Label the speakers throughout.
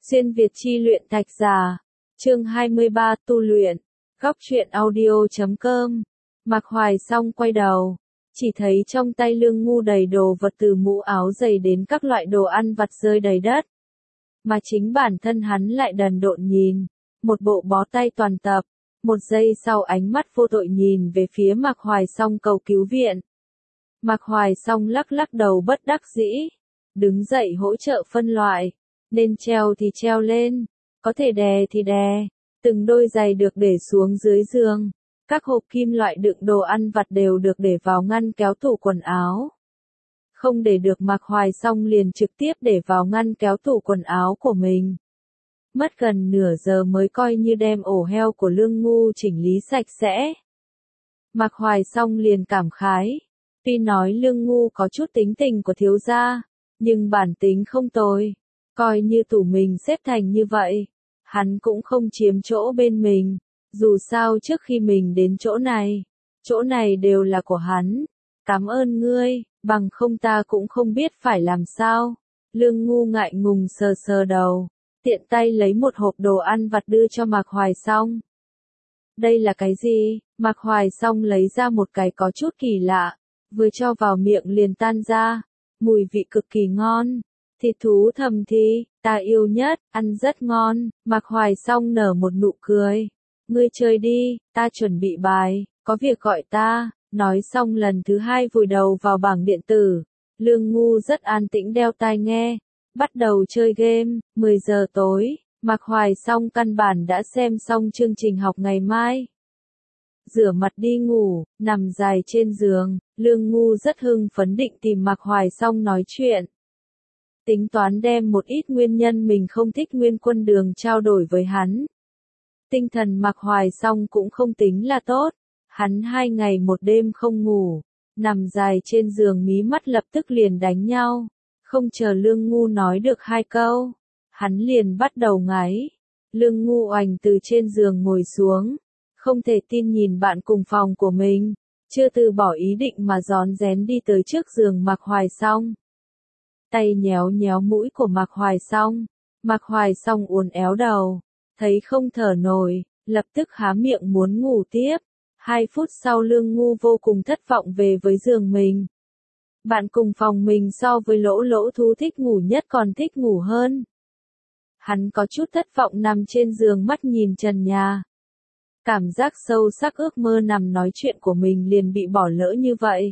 Speaker 1: Xuyên Việt chi luyện Thạch Già, chương 23 tu luyện, góc truyện audio.com. Mạc Hoài Song quay đầu, chỉ thấy trong tay Lương Ngu đầy đồ vật từ mũ áo giày đến các loại đồ ăn vặt rơi đầy đất. Mà chính bản thân hắn lại đần độn nhìn, một bộ bó tay toàn tập, một giây sau ánh mắt vô tội nhìn về phía Mạc Hoài Song cầu cứu viện. Mạc Hoài Song lắc lắc đầu bất đắc dĩ, đứng dậy hỗ trợ phân loại. Nên treo thì treo lên, có thể đè thì đè, từng đôi giày được để xuống dưới giường, các hộp kim loại đựng đồ ăn vặt đều được để vào ngăn kéo tủ quần áo. Không để được Mạc Hoài Song liền trực tiếp để vào ngăn kéo tủ quần áo của mình. Mất gần nửa giờ mới coi như đem ổ heo của Lương Ngu chỉnh lý sạch sẽ. Mạc Hoài Song liền cảm khái, tuy nói Lương Ngu có chút tính tình của thiếu gia, nhưng bản tính không tồi. Coi như tủ mình xếp thành như vậy, hắn cũng không chiếm chỗ bên mình, dù sao trước khi mình đến chỗ này đều là của hắn. Cảm ơn ngươi, bằng không ta cũng không biết phải làm sao. Lương Ngu ngại ngùng sờ sờ đầu, tiện tay lấy một hộp đồ ăn vặt đưa cho Mạc Hoài Song. Đây là cái gì? Mạc Hoài Song lấy ra một cái có chút kỳ lạ, vừa cho vào miệng liền tan ra, mùi vị cực kỳ ngon. Thịt thú thầm thì, ta yêu nhất, ăn rất ngon. Mạc Hoài Song nở một nụ cười. Ngươi chơi đi, ta chuẩn bị bài, có việc gọi ta. Nói xong lần thứ hai vùi đầu vào bảng điện tử. Lương Ngu rất an tĩnh đeo tai nghe, bắt đầu chơi game. 10 giờ tối, Mạc Hoài Song căn bản đã xem xong chương trình học ngày mai. Rửa mặt đi ngủ, nằm dài trên giường, Lương Ngu rất hưng phấn định tìm Mạc Hoài Song nói chuyện. Tính toán đem một ít nguyên nhân mình không thích Nguyên Quân Đường trao đổi với hắn. Tinh thần Mạc Hoài Song cũng không tính là tốt. Hắn 2 ngày 1 đêm không ngủ, nằm dài trên giường mí mắt lập tức liền đánh nhau. Không chờ Lương Ngu nói được 2 câu, hắn liền bắt đầu ngáy. Lương Ngu oành từ trên giường ngồi xuống, không thể tin nhìn bạn cùng phòng của mình, chưa từ bỏ ý định mà rón rén đi tới trước giường Mạc Hoài Song. Tay nhéo nhéo mũi của Mạc Hoài Song. Mạc Hoài Song uốn éo đầu, thấy không thở nổi, lập tức há miệng muốn ngủ tiếp. 2 phút sau Lương Ngu vô cùng thất vọng về với giường mình. Bạn cùng phòng mình so với Lỗ Lỗ Thú thích ngủ nhất còn thích ngủ hơn. Hắn có chút thất vọng nằm trên giường mắt nhìn trần nhà. Cảm giác sâu sắc ước mơ nằm nói chuyện của mình liền bị bỏ lỡ như vậy.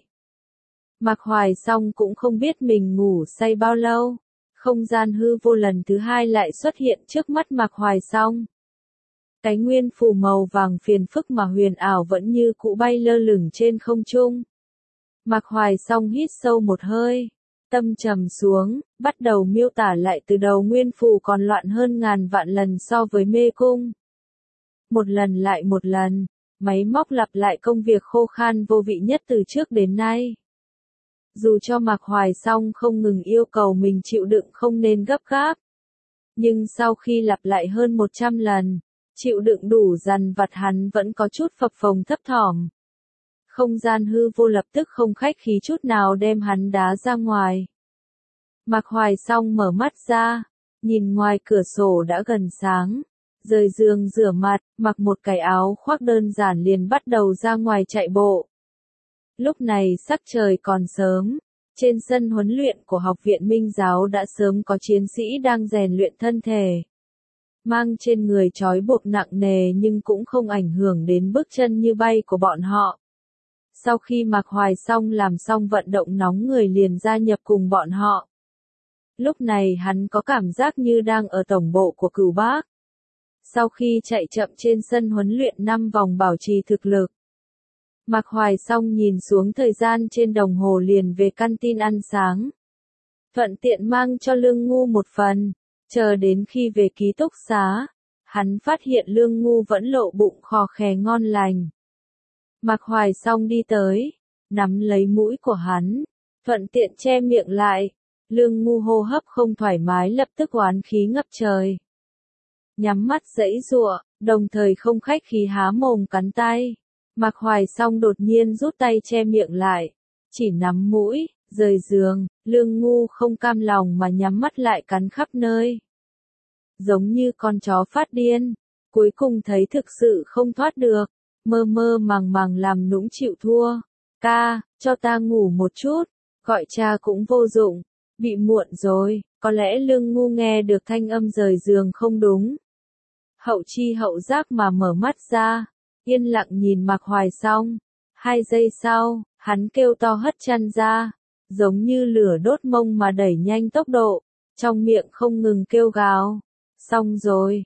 Speaker 1: Mạc Hoài Song cũng không biết mình ngủ say bao lâu. Không gian hư vô lần thứ 2 lại xuất hiện trước mắt Mạc Hoài Song. Cái nguyên phù màu vàng phiền phức mà huyền ảo vẫn như cũ bay lơ lửng trên không trung. Mạc Hoài Song hít sâu một hơi, tâm trầm xuống, bắt đầu miêu tả lại từ đầu nguyên phù còn loạn hơn ngàn vạn lần so với mê cung. Một lần lại một lần, máy móc lặp lại công việc khô khan vô vị nhất từ trước đến nay. Dù cho Mạc Hoài Song không ngừng yêu cầu mình chịu đựng không nên gấp gáp. Nhưng sau khi lặp lại hơn 100 lần, chịu đựng đủ dằn vặt hắn vẫn có chút phập phồng thấp thỏm. Không gian hư vô lập tức không khách khí chút nào đem hắn đá ra ngoài. Mạc Hoài Song mở mắt ra, nhìn ngoài cửa sổ đã gần sáng. Rời giường rửa mặt, mặc một cái áo khoác đơn giản liền bắt đầu ra ngoài chạy bộ. Lúc này sắc trời còn sớm, trên sân huấn luyện của Học viện Minh Giáo đã sớm có chiến sĩ đang rèn luyện thân thể. Mang trên người trói buộc nặng nề nhưng cũng không ảnh hưởng đến bước chân như bay của bọn họ. Sau khi Mạc Hoài Song làm xong vận động nóng người liền gia nhập cùng bọn họ. Lúc này hắn có cảm giác như đang ở tổng bộ của Cửu Bác. Sau khi chạy chậm trên sân huấn luyện 5 vòng bảo trì thực lực, Mạc Hoài Song nhìn xuống thời gian trên đồng hồ liền về căn tin ăn sáng. Thuận tiện mang cho Lương Ngu một phần, chờ đến khi về ký túc xá, hắn phát hiện Lương Ngu vẫn lộ bụng khò khè ngon lành. Mạc Hoài Song đi tới, nắm lấy mũi của hắn, thuận tiện che miệng lại. Lương Ngu hô hấp không thoải mái lập tức oán khí ngập trời. Nhắm mắt giãy giụa, đồng thời không khách khí há mồm cắn tay. Mạc Hoài Song đột nhiên rút tay che miệng lại, chỉ nắm mũi, rời giường. Lương Ngu không cam lòng mà nhắm mắt lại cắn khắp nơi. giống như con chó phát điên, cuối cùng thấy thực sự không thoát được, mơ mơ màng màng làm nũng chịu thua. Ca, cho ta ngủ một chút, gọi cha cũng vô dụng, bị muộn rồi, có lẽ Lương Ngu nghe được thanh âm rời giường không đúng. Hậu chi hậu giác mà mở mắt ra, yên lặng nhìn Mạc Hoài Song. 2 giây sau, hắn kêu to hất chăn ra, giống như lửa đốt mông mà đẩy nhanh tốc độ, trong miệng không ngừng kêu gào. Xong rồi,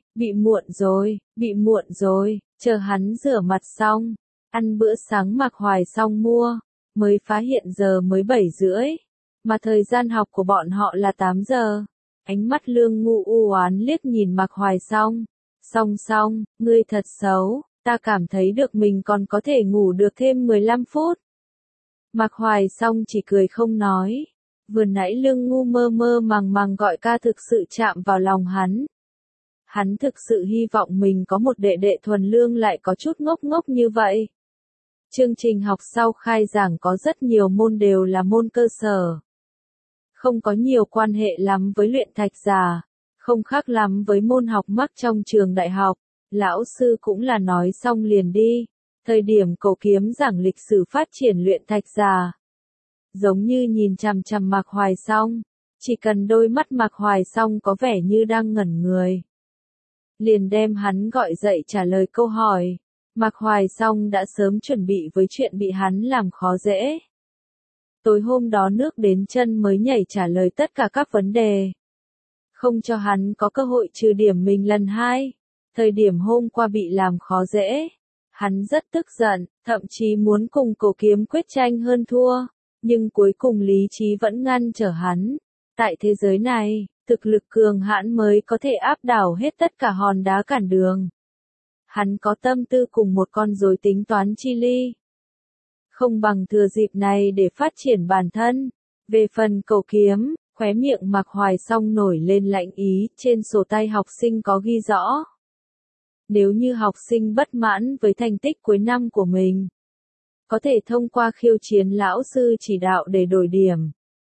Speaker 1: bị muộn rồi, chờ hắn rửa mặt xong, ăn bữa sáng Mạc Hoài Song mua, mới phát hiện giờ mới 7:30, mà thời gian học của bọn họ là 8 giờ. Ánh mắt Lương Ngu u oán liếc nhìn Mạc Hoài Song. Song, ngươi thật xấu, ta cảm thấy được mình còn có thể ngủ được thêm 15 phút. Mạc Hoài Song chỉ cười không nói. Vừa nãy Lương Ngu mơ mơ màng màng gọi ca thực sự chạm vào lòng hắn. Hắn thực sự hy vọng mình có một đệ đệ thuần lương lại có chút ngốc ngốc như vậy. Chương trình học sau khai giảng có rất nhiều môn đều là môn cơ sở. Không có nhiều quan hệ lắm với luyện thạch giả, không khác lắm với môn học mắc trong trường đại học. Lão sư cũng là nói xong liền đi. Thời điểm Cổ Kiếm giảng lịch sử phát triển luyện thạch giả. Giống như nhìn chằm chằm Mạc Hoài Song, chỉ cần đôi mắt Mạc Hoài Song có vẻ như đang ngẩn người, liền đem hắn gọi dậy trả lời câu hỏi. Mạc Hoài Song đã sớm chuẩn bị với chuyện bị hắn làm khó dễ. Tối hôm đó nước đến chân mới nhảy trả lời tất cả các vấn đề, không cho hắn có cơ hội trừ điểm mình lần 2. Thời điểm hôm qua bị làm khó dễ, hắn rất tức giận, thậm chí muốn cùng Cổ Kiếm quyết tranh hơn thua, nhưng cuối cùng lý trí vẫn ngăn trở hắn. Tại thế giới này, thực lực cường hãn mới có thể áp đảo hết tất cả hòn đá cản đường. Hắn có tâm tư cùng một con rối tính toán chi ly, không bằng thừa dịp này để phát triển bản thân. Về phần Cổ Kiếm, khóe miệng Mạc Hoài Song nổi lên lạnh ý, trên sổ tay học sinh có ghi rõ. Nếu như học sinh bất mãn với thành tích cuối năm của mình, có thể thông qua khiêu chiến lão sư chỉ đạo để đổi điểm.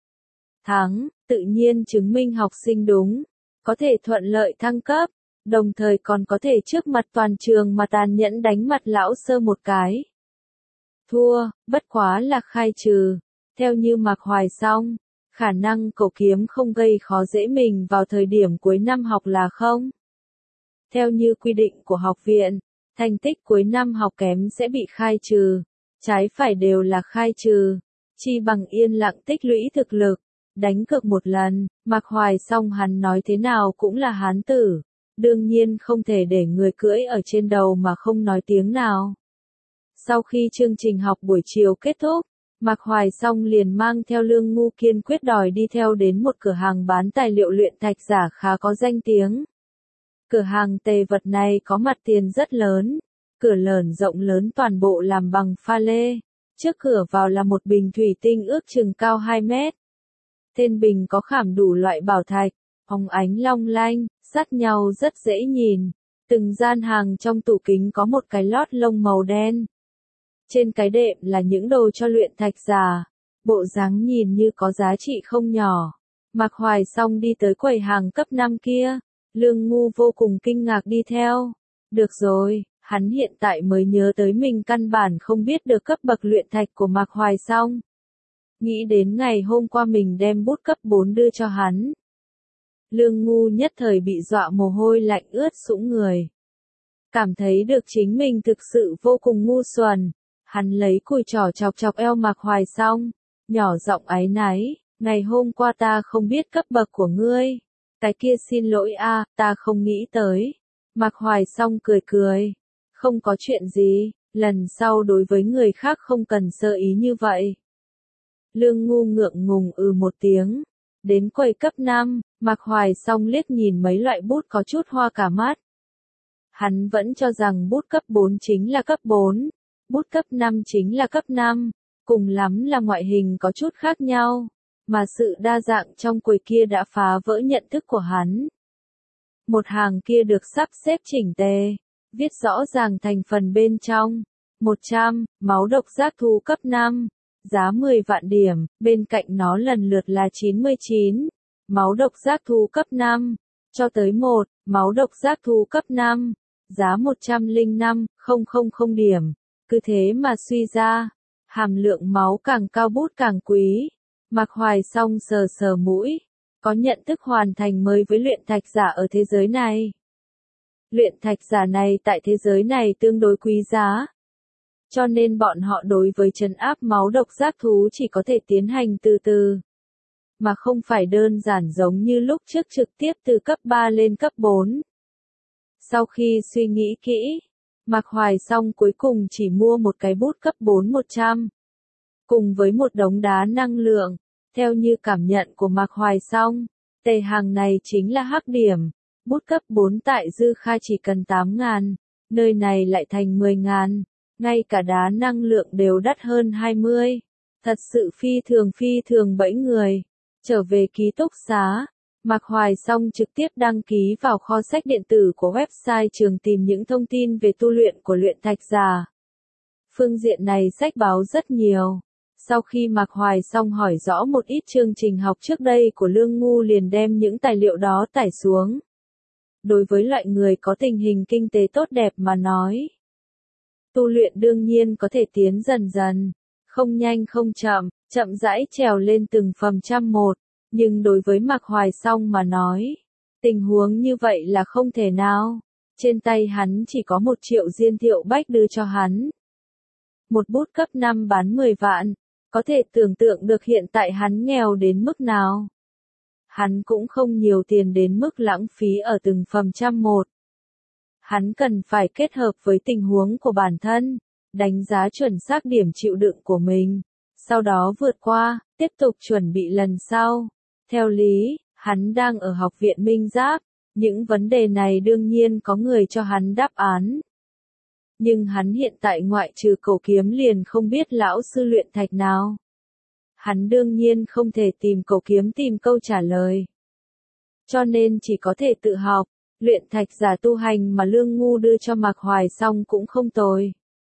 Speaker 1: Thắng, tự nhiên chứng minh học sinh đúng, có thể thuận lợi thăng cấp, đồng thời còn có thể trước mặt toàn trường mà tàn nhẫn đánh mặt lão sư một cái. Thua, bất quá là khai trừ. Theo như Mạc Hoài Song, khả năng Cổ Kiếm không gây khó dễ mình vào thời điểm cuối năm học là không. Theo như quy định của học viện, thành tích cuối năm học kém sẽ bị khai trừ, trái phải đều là khai trừ, chi bằng yên lặng tích lũy thực lực, đánh cược một lần. Mạc Hoài Song hắn nói thế nào cũng là hán tử, đương nhiên không thể để người cưỡi ở trên đầu mà không nói tiếng nào. Sau khi chương trình học buổi chiều kết thúc, Mạc Hoài Song liền mang theo Lương Ngu kiên quyết đòi đi theo đến một cửa hàng bán tài liệu luyện thạch giả khá có danh tiếng. Cửa hàng tề vật này có mặt tiền rất lớn, cửa lởn rộng lớn toàn bộ làm bằng pha lê. Trước cửa vào là một bình thủy tinh ước chừng cao 2 mét. Trên bình có khảm đủ loại bảo thạch, óng ánh long lanh, sát nhau rất dễ nhìn. Từng gian hàng trong tủ kính có một cái lót lông màu đen. Trên cái đệm là những đồ cho luyện thạch giả, bộ dáng nhìn như có giá trị không nhỏ. Mạc Hoài Song đi tới quầy hàng cấp 5 kia, Lương Ngu vô cùng kinh ngạc đi theo. Được rồi, hắn hiện tại mới nhớ tới mình căn bản không biết được cấp bậc luyện thạch của Mạc Hoài Song. Nghĩ đến ngày hôm qua mình đem bút cấp 4 đưa cho hắn. Lương Ngu nhất thời bị dọa mồ hôi lạnh ướt sũng người. Cảm thấy được chính mình thực sự vô cùng ngu xuẩn. Hắn lấy cùi trỏ chọc chọc eo Mạc Hoài Song, nhỏ giọng áy náy, ngày hôm qua ta không biết cấp bậc của ngươi. Cái kia xin lỗi a, ta không nghĩ tới. Mạc Hoài Song cười cười, không có chuyện gì, lần sau đối với người khác không cần sơ ý như vậy. Lương Ngu ngượng ngùng một tiếng. Đến quầy cấp 5, Mạc Hoài Song liếc nhìn mấy loại bút có chút hoa cả mắt. Hắn vẫn cho rằng bút cấp 4 chính là cấp 4. Bút cấp 5 chính là cấp 5, cùng lắm là ngoại hình có chút khác nhau, mà sự đa dạng trong quầy kia đã phá vỡ nhận thức của hắn. Một hàng kia được sắp xếp chỉnh tề, viết rõ ràng thành phần bên trong. 100, máu độc giác thú cấp 5, giá 10 vạn điểm, bên cạnh nó lần lượt là 99, máu độc giác thú cấp 5, cho tới 1, máu độc giác thú cấp 5, giá 105.000 điểm. Cứ thế mà suy ra, hàm lượng máu càng cao bút càng quý. Mạc Hoài Song sờ sờ mũi, có nhận thức hoàn thành mới với luyện thạch giả ở thế giới này. Luyện thạch giả này tại thế giới này tương đối quý giá. Cho nên bọn họ đối với trấn áp máu độc giác thú chỉ có thể tiến hành từ từ. Mà không phải đơn giản giống như lúc trước trực tiếp từ cấp 3 lên cấp 4. Sau khi suy nghĩ kỹ, Mạc Hoài Song cuối cùng chỉ mua một cái bút cấp 4 100. Cùng với một đống đá năng lượng. Theo như cảm nhận của Mạc Hoài Song, tề hàng này chính là hắc điểm. Bút cấp 4 tại Dư Kha chỉ cần 8.000, nơi này lại thành 10.000. Ngay cả đá năng lượng đều đắt hơn 20. Thật sự phi thường bẫy người. Trở về ký túc xá, Mạc Hoài Song trực tiếp đăng ký vào kho sách điện tử của website trường tìm những thông tin về tu luyện của luyện thạch giả. Phương diện này sách báo rất nhiều. Sau khi Mạc Hoài Song hỏi rõ một ít chương trình học trước đây của Lương Ngu liền đem những tài liệu đó tải xuống. Đối với loại người có tình hình kinh tế tốt đẹp mà nói, tu luyện đương nhiên có thể tiến dần dần, không nhanh không chậm, chậm rãi trèo lên từng phẩm trăm một, nhưng đối với Mạc Hoài Song mà nói, tình huống như vậy là không thể nào. Trên tay hắn chỉ có 1 triệu Diên Thiệu Bách đưa cho hắn. Một bút cấp 5 bán 10 vạn, có thể tưởng tượng được hiện tại hắn nghèo đến mức nào. Hắn cũng không nhiều tiền đến mức lãng phí ở từng phẩm trăm một. Hắn cần phải kết hợp với tình huống của bản thân, đánh giá chuẩn xác điểm chịu đựng của mình, sau đó vượt qua, tiếp tục chuẩn bị lần sau. Theo lý, hắn đang ở học viện Minh Giáp, những vấn đề này đương nhiên có người cho hắn đáp án. Nhưng hắn hiện tại ngoại trừ Cổ Kiếm liền không biết lão sư luyện thạch nào. Hắn đương nhiên không thể tìm Cổ Kiếm tìm câu trả lời. Cho nên chỉ có thể tự học. Luyện thạch giả tu hành mà Lương Ngu đưa cho Mạc Hoài Song cũng không tồi.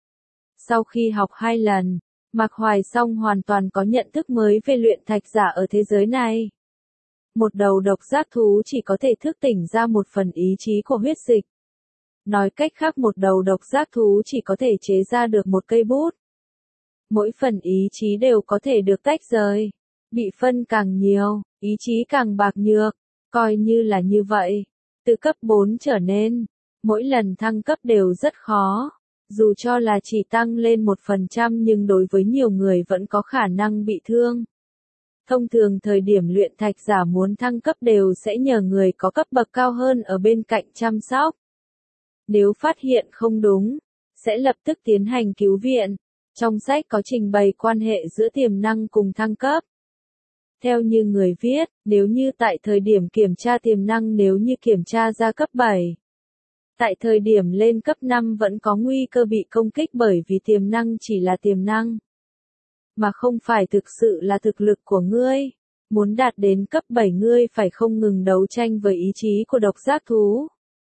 Speaker 1: Sau khi học 2 lần, Mạc Hoài Song hoàn toàn có nhận thức mới về luyện thạch giả ở thế giới này. Một đầu độc giác thú chỉ có thể thức tỉnh ra một phần ý chí của huyết dịch. Nói cách khác một đầu độc giác thú chỉ có thể chế ra được một cây bút. Mỗi phần ý chí đều có thể được tách rời. Bị phân càng nhiều, ý chí càng bạc nhược. Coi như là như vậy. Từ cấp 4 trở nên, mỗi lần thăng cấp đều rất khó. Dù cho là chỉ tăng lên 1% nhưng đối với nhiều người vẫn có khả năng bị thương. Thông thường thời điểm luyện thạch giả muốn thăng cấp đều sẽ nhờ người có cấp bậc cao hơn ở bên cạnh chăm sóc. Nếu phát hiện không đúng, sẽ lập tức tiến hành cứu viện. Trong sách có trình bày quan hệ giữa tiềm năng cùng thăng cấp. Theo như người viết, nếu như tại thời điểm kiểm tra tiềm năng nếu như kiểm tra ra cấp 7. Tại thời điểm lên cấp 5 vẫn có nguy cơ bị công kích bởi vì tiềm năng chỉ là tiềm năng. Mà không phải thực sự là thực lực của ngươi. Muốn đạt đến cấp 7 ngươi phải không ngừng đấu tranh với ý chí của độc giác thú.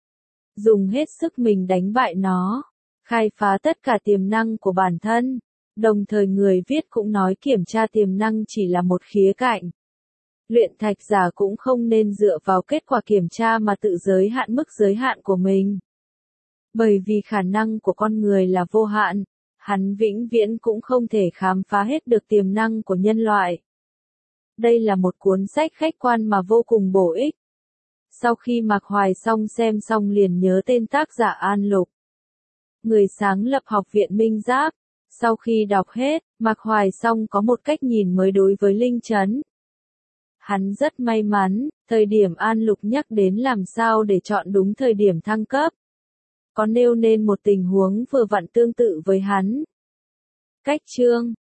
Speaker 1: Dùng hết sức mình đánh bại nó. Khai phá tất cả tiềm năng của bản thân. Đồng thời người viết cũng nói kiểm tra tiềm năng chỉ là một khía cạnh. Luyện thạch giả cũng không nên dựa vào kết quả kiểm tra mà tự giới hạn mức giới hạn của mình. Bởi vì khả năng của con người là vô hạn, hắn vĩnh viễn cũng không thể khám phá hết được tiềm năng của nhân loại. Đây là một cuốn sách khách quan mà vô cùng bổ ích. Sau khi Mạc Hoài Song xem xong liền nhớ tên tác giả An Lục. Người sáng lập học viện Minh Giáp. Sau khi đọc hết, Mạc Hoài Song có một cách nhìn mới đối với Linh Chấn. Hắn rất may mắn, thời điểm An Lục nhắc đến làm sao để chọn đúng thời điểm thăng cấp. Có nêu nên một tình huống vừa vặn tương tự với hắn. Cách chương